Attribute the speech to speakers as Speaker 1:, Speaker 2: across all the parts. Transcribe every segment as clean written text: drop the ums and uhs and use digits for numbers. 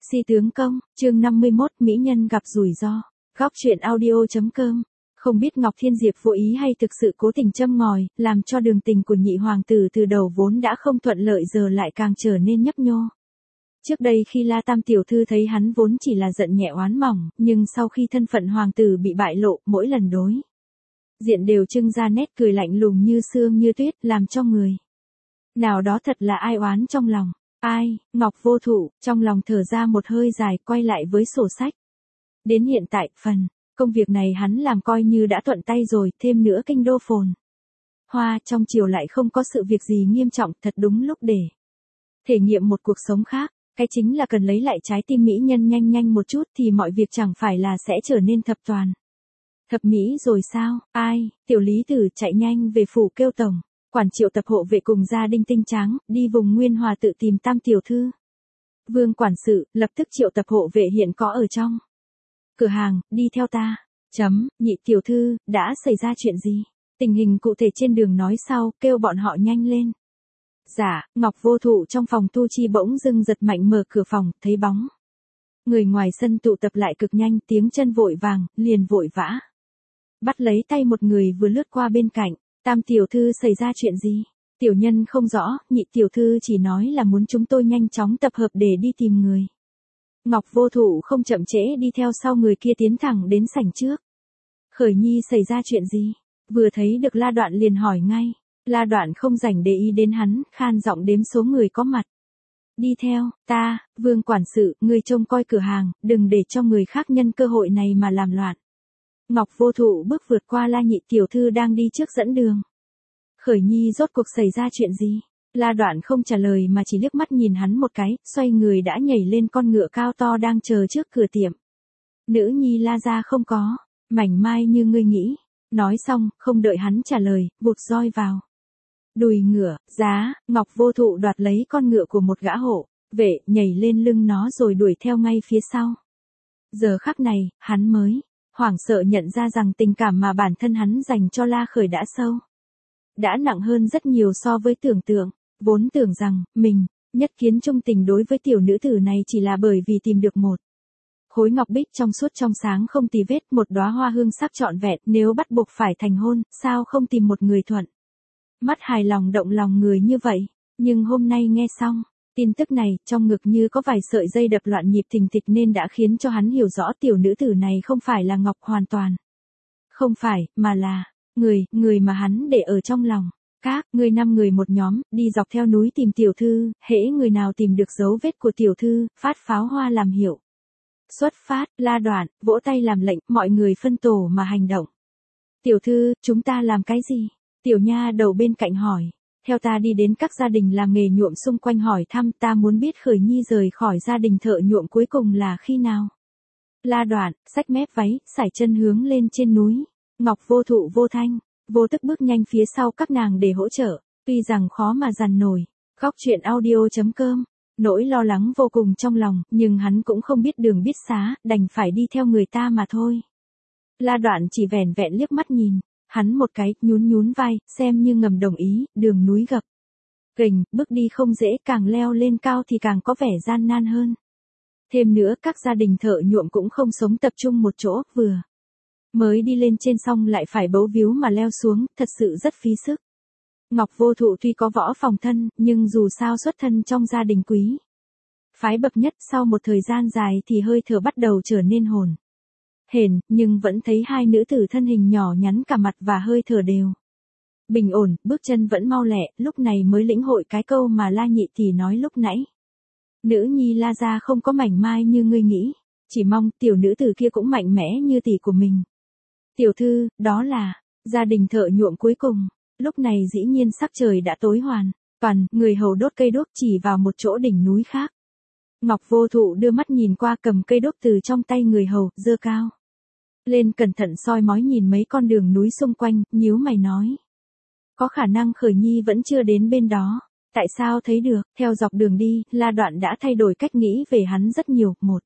Speaker 1: Si tướng công, chương 51, mỹ nhân gặp rủi ro. Góc truyện audio.com. Không biết Ngọc Thiên Diệp vô ý hay thực sự cố tình châm ngòi, làm cho đường tình của nhị hoàng tử từ đầu vốn đã không thuận lợi giờ lại càng trở nên nhấp nhô. Trước đây khi La Tam tiểu thư thấy hắn vốn chỉ là giận nhẹ oán mỏng, nhưng sau khi thân phận hoàng tử bị bại lộ, mỗi lần đối diện đều trưng ra nét cười lạnh lùng như sương như tuyết, làm cho người nào đó thật là ai oán trong lòng. Ai, Ngọc Vô Thụ, trong lòng thở ra một hơi dài, quay lại với sổ sách. Đến hiện tại, phần công việc này hắn làm coi như đã thuận tay rồi, thêm nữa kinh đô phồn hoa trong triều lại không có sự việc gì nghiêm trọng, thật đúng lúc để thể nghiệm một cuộc sống khác. Cái chính là cần lấy lại trái tim mỹ nhân nhanh nhanh một chút thì mọi việc chẳng phải là sẽ trở nên thập toàn thập mỹ rồi sao? Ai, tiểu lý tử chạy nhanh về phủ kêu tổng quản triệu tập hộ vệ cùng gia đình tinh tráng, đi vùng Nguyên Hòa tự tìm Tam tiểu thư. Vương quản sự, lập tức triệu tập hộ vệ hiện có ở trong cửa hàng, đi theo ta. Nhị tiểu thư, đã xảy ra chuyện gì? Tình hình cụ thể trên đường nói sau, kêu bọn họ nhanh lên. Dạ, Ngọc Vô Thụ trong phòng tu chi bỗng dưng giật mạnh mở cửa phòng, thấy bóng người ngoài sân tụ tập lại cực nhanh, tiếng chân vội vàng, liền vội vã bắt lấy tay một người vừa lướt qua bên cạnh. Tam tiểu thư xảy ra chuyện gì? Tiểu nhân không rõ, nhị tiểu thư chỉ nói là muốn chúng tôi nhanh chóng tập hợp để đi tìm người. Ngọc Vô Thụ không chậm trễ đi theo sau người kia tiến thẳng đến sảnh trước. Khởi nhi xảy ra chuyện gì? Vừa thấy được La Đoạn liền hỏi ngay. La Đoạn không rảnh để ý đến hắn, khan giọng đếm số người có mặt. Đi theo, ta, Vương quản sự, ngươi trông coi cửa hàng, đừng để cho người khác nhân cơ hội này mà làm loạn. Ngọc Vô Thụ bước vượt qua La nhị tiểu thư đang đi trước dẫn đường. Khởi nhi rốt cuộc xảy ra chuyện gì? La Đoạn không trả lời mà chỉ liếc mắt nhìn hắn một cái, xoay người đã nhảy lên con ngựa cao to đang chờ trước cửa tiệm. Nữ nhi La gia không có mảnh mai như ngươi nghĩ. Nói xong, không đợi hắn trả lời, vụt roi vào đùi ngựa. Giá, Ngọc Vô Thụ đoạt lấy con ngựa của một gã hộ vệ, nhảy lên lưng nó rồi đuổi theo ngay phía sau. Giờ khắc này, hắn mới hoảng sợ nhận ra rằng tình cảm mà bản thân hắn dành cho La Khởi đã sâu, đã nặng hơn rất nhiều so với tưởng tượng. Vốn tưởng rằng, mình nhất kiến trung tình đối với tiểu nữ tử này chỉ là bởi vì tìm được một khối ngọc bích trong suốt trong sáng không tì vết, một đóa hoa hương sắc trọn vẹn, nếu bắt buộc phải thành hôn, sao không tìm một người thuận mắt hài lòng động lòng người như vậy. Nhưng hôm nay nghe xong tin tức này, trong ngực như có vài sợi dây đập loạn nhịp thình thịch nên đã khiến cho hắn hiểu rõ tiểu nữ tử này không phải là Ngọc hoàn toàn. Không phải, mà là người mà hắn để ở trong lòng. Các ngươi 5 người một nhóm, đi dọc theo núi tìm tiểu thư, hễ người nào tìm được dấu vết của tiểu thư, phát pháo hoa làm hiệu. Xuất phát. La Đoạn vỗ tay làm lệnh, mọi người phân tổ mà hành động. Tiểu thư, chúng ta làm cái gì? Tiểu nha đầu bên cạnh hỏi. Theo ta đi đến các gia đình làm nghề nhuộm xung quanh hỏi thăm, ta muốn biết Khởi nhi rời khỏi gia đình thợ nhuộm cuối cùng là khi nào. La Đoạn xách mép váy, sải chân hướng lên trên núi. Ngọc Vô Thụ vô thanh vô tức bước nhanh phía sau các nàng để hỗ trợ. Tuy rằng khó mà dằn nổi. Góc truyện audio.com. Nỗi lo lắng vô cùng trong lòng, nhưng hắn cũng không biết đường biết xá, đành phải đi theo người ta mà thôi. La Đoạn chỉ vẻn vẹn liếc mắt nhìn hắn một cái, nhún vai, xem như ngầm đồng ý. Đường núi gập ghềnh, bước đi không dễ, càng leo lên cao thì càng có vẻ gian nan hơn. Thêm nữa các gia đình thợ nhuộm cũng không sống tập trung một chỗ, vừa mới đi lên trên xong lại phải bấu víu mà leo xuống, thật sự rất phí sức. Ngọc Vô Thụ tuy có võ phòng thân, nhưng dù sao xuất thân trong gia đình quý phái bậc nhất, sau một thời gian dài thì hơi thở bắt đầu trở nên hồn hển, nhưng vẫn thấy hai nữ tử thân hình nhỏ nhắn, cả mặt và hơi thở đều bình ổn, bước chân vẫn mau lẹ, lúc này mới lĩnh hội cái câu mà La nhị tỷ nói lúc nãy. Nữ nhi La gia không có mảnh mai như ngươi nghĩ, chỉ mong tiểu nữ tử kia cũng mạnh mẽ như tỷ của mình. Tiểu thư, đó là gia đình thợ nhuộm cuối cùng. Lúc này dĩ nhiên sắc trời đã tối hoàn toàn, người hầu đốt cây đuốc chỉ vào một chỗ đỉnh núi khác. Ngọc Vô Thụ đưa mắt nhìn qua, cầm cây đuốc từ trong tay người hầu, giơ cao lên, cẩn thận soi mói nhìn mấy con đường núi xung quanh, nhíu mày nói. Có khả năng Khởi nhi vẫn chưa đến bên đó. Tại sao thấy được? Theo dọc đường đi, La Đoạn đã thay đổi cách nghĩ về hắn rất nhiều. Một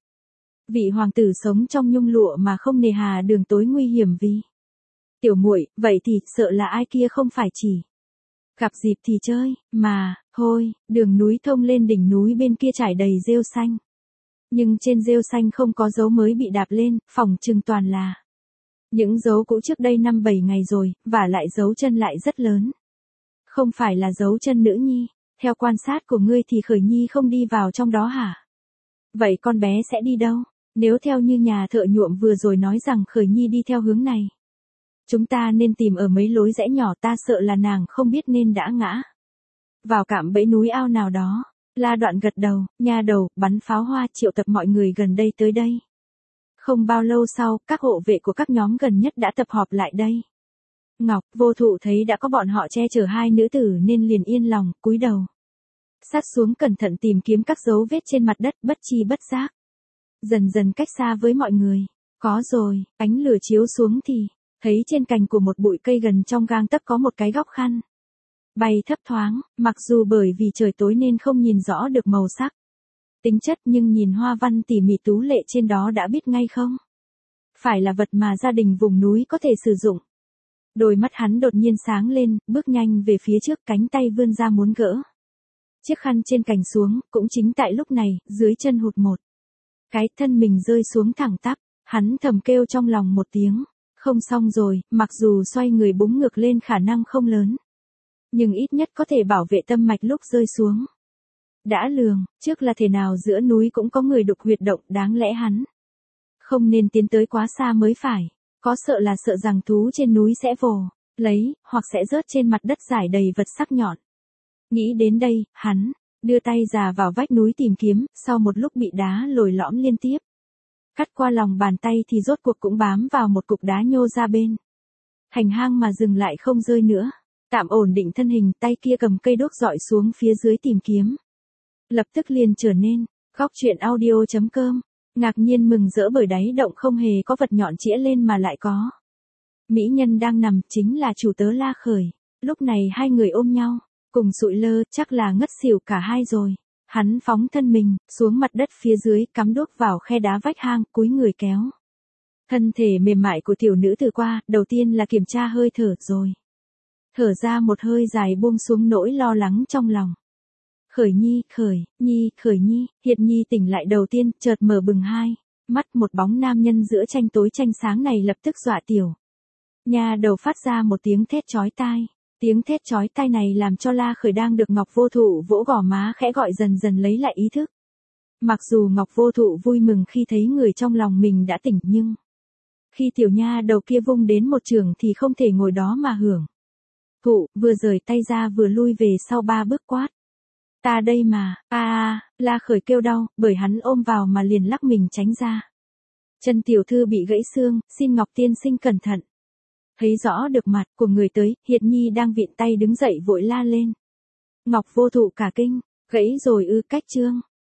Speaker 1: vị hoàng tử sống trong nhung lụa mà không nề hà đường tối nguy hiểm vì tiểu muội, vậy thì sợ là ai kia không phải chỉ gặp dịp thì chơi, mà thôi. Đường núi thông lên đỉnh núi bên kia trải đầy rêu xanh Nhưng trên rêu xanh không có dấu mới bị đạp lên, phỏng chừng toàn là những dấu cũ trước đây 5-7 ngày rồi, và lại dấu chân lại rất lớn. Không phải là dấu chân nữ nhi, theo quan sát của ngươi thì Khởi Nhi không đi vào trong đó hả? Vậy con bé sẽ đi đâu? Nếu theo như nhà thợ nhuộm vừa rồi nói rằng Khởi Nhi đi theo hướng này, chúng ta nên tìm ở mấy lối rẽ nhỏ, ta sợ là nàng không biết nên đã ngã vào cạm bẫy núi ao nào đó. La Đoạn gật đầu, nha đầu, bắn pháo hoa triệu tập mọi người gần đây tới đây. Không bao lâu sau, các hộ vệ của các nhóm gần nhất đã tập họp lại đây. Ngọc Vô Thụ thấy đã có bọn họ che chở hai nữ tử nên liền yên lòng, cúi đầu sát xuống cẩn thận tìm kiếm các dấu vết trên mặt đất, bất chi bất giác dần dần cách xa với mọi người. Có rồi, ánh lửa chiếu xuống thì thấy trên cành của một bụi cây gần trong gang tấc có một cái góc khăn bay thấp thoáng, mặc dù bởi vì trời tối nên không nhìn rõ được màu sắc, tính chất, nhưng nhìn hoa văn tỉ mỉ tú lệ trên đó đã biết ngay không phải là vật mà gia đình vùng núi có thể sử dụng. Đôi mắt hắn đột nhiên sáng lên, bước nhanh về phía trước, cánh tay vươn ra muốn gỡ chiếc khăn trên cành xuống. Cũng chính tại lúc này, dưới chân hụt một cái, thân mình rơi xuống thẳng tắp. Hắn thầm kêu trong lòng một tiếng, không xong rồi. Mặc dù xoay người búng ngược lên khả năng không lớn, nhưng ít nhất có thể bảo vệ tâm mạch lúc rơi xuống. Đã lường trước là thể nào giữa núi cũng có người đục huyệt động, đáng lẽ hắn không nên tiến tới quá xa mới phải. Có sợ là sợ rằng thú trên núi sẽ vồ lấy, hoặc sẽ rớt trên mặt đất rải đầy vật sắc nhọn. Nghĩ đến đây, hắn đưa tay già vào vách núi tìm kiếm, sau một lúc bị đá lồi lõm liên tiếp cắt qua lòng bàn tay thì rốt cuộc cũng bám vào một cục đá nhô ra bên hành hang mà dừng lại không rơi nữa. Tạm ổn định thân hình, tay kia cầm cây đuốc dọi xuống phía dưới tìm kiếm. Lập tức liền trở nên góc truyện audio.com ngạc nhiên mừng rỡ bởi đáy động không hề có vật nhọn chĩa lên mà lại có mỹ nhân đang nằm, chính là chủ tớ La Khởi. Lúc này hai người ôm nhau, cùng sụi lơ, chắc là ngất xỉu cả hai rồi. Hắn phóng thân mình xuống mặt đất phía dưới, cắm đuốc vào khe đá vách hang, cúi người kéo thân thể mềm mại của tiểu nữ từ qua. Đầu tiên là kiểm tra hơi thở, rồi thở ra một hơi dài buông xuống nỗi lo lắng trong lòng. Khởi Nhi, Khởi Nhi. Hiệt Nhi tỉnh lại đầu tiên, chợt mở bừng hai mắt. Một bóng nam nhân giữa tranh tối tranh sáng này lập tức dọa tiểu nha đầu phát ra một tiếng thét chói tai. Tiếng thét chói tai này làm cho La Khởi đang được Ngọc Vô Thụ vỗ gò má khẽ gọi dần dần lấy lại ý thức. Mặc dù Ngọc Vô Thụ vui mừng khi thấy người trong lòng mình đã tỉnh, nhưng khi tiểu nha đầu kia vung đến một trường thì không thể ngồi đó mà hưởng thụ, vừa rời tay ra vừa lui về sau 3 bước quát. Ta đây mà, La Khởi kêu đau, bởi hắn ôm vào mà liền lắc mình tránh ra. Chân tiểu thư bị gãy xương, xin Ngọc tiên sinh cẩn thận. Thấy rõ được mặt của người tới, Hiệt Nhi đang vịn tay đứng dậy vội la lên. Ngọc Vô Thụ cả kinh, gãy rồi ư? Cách trương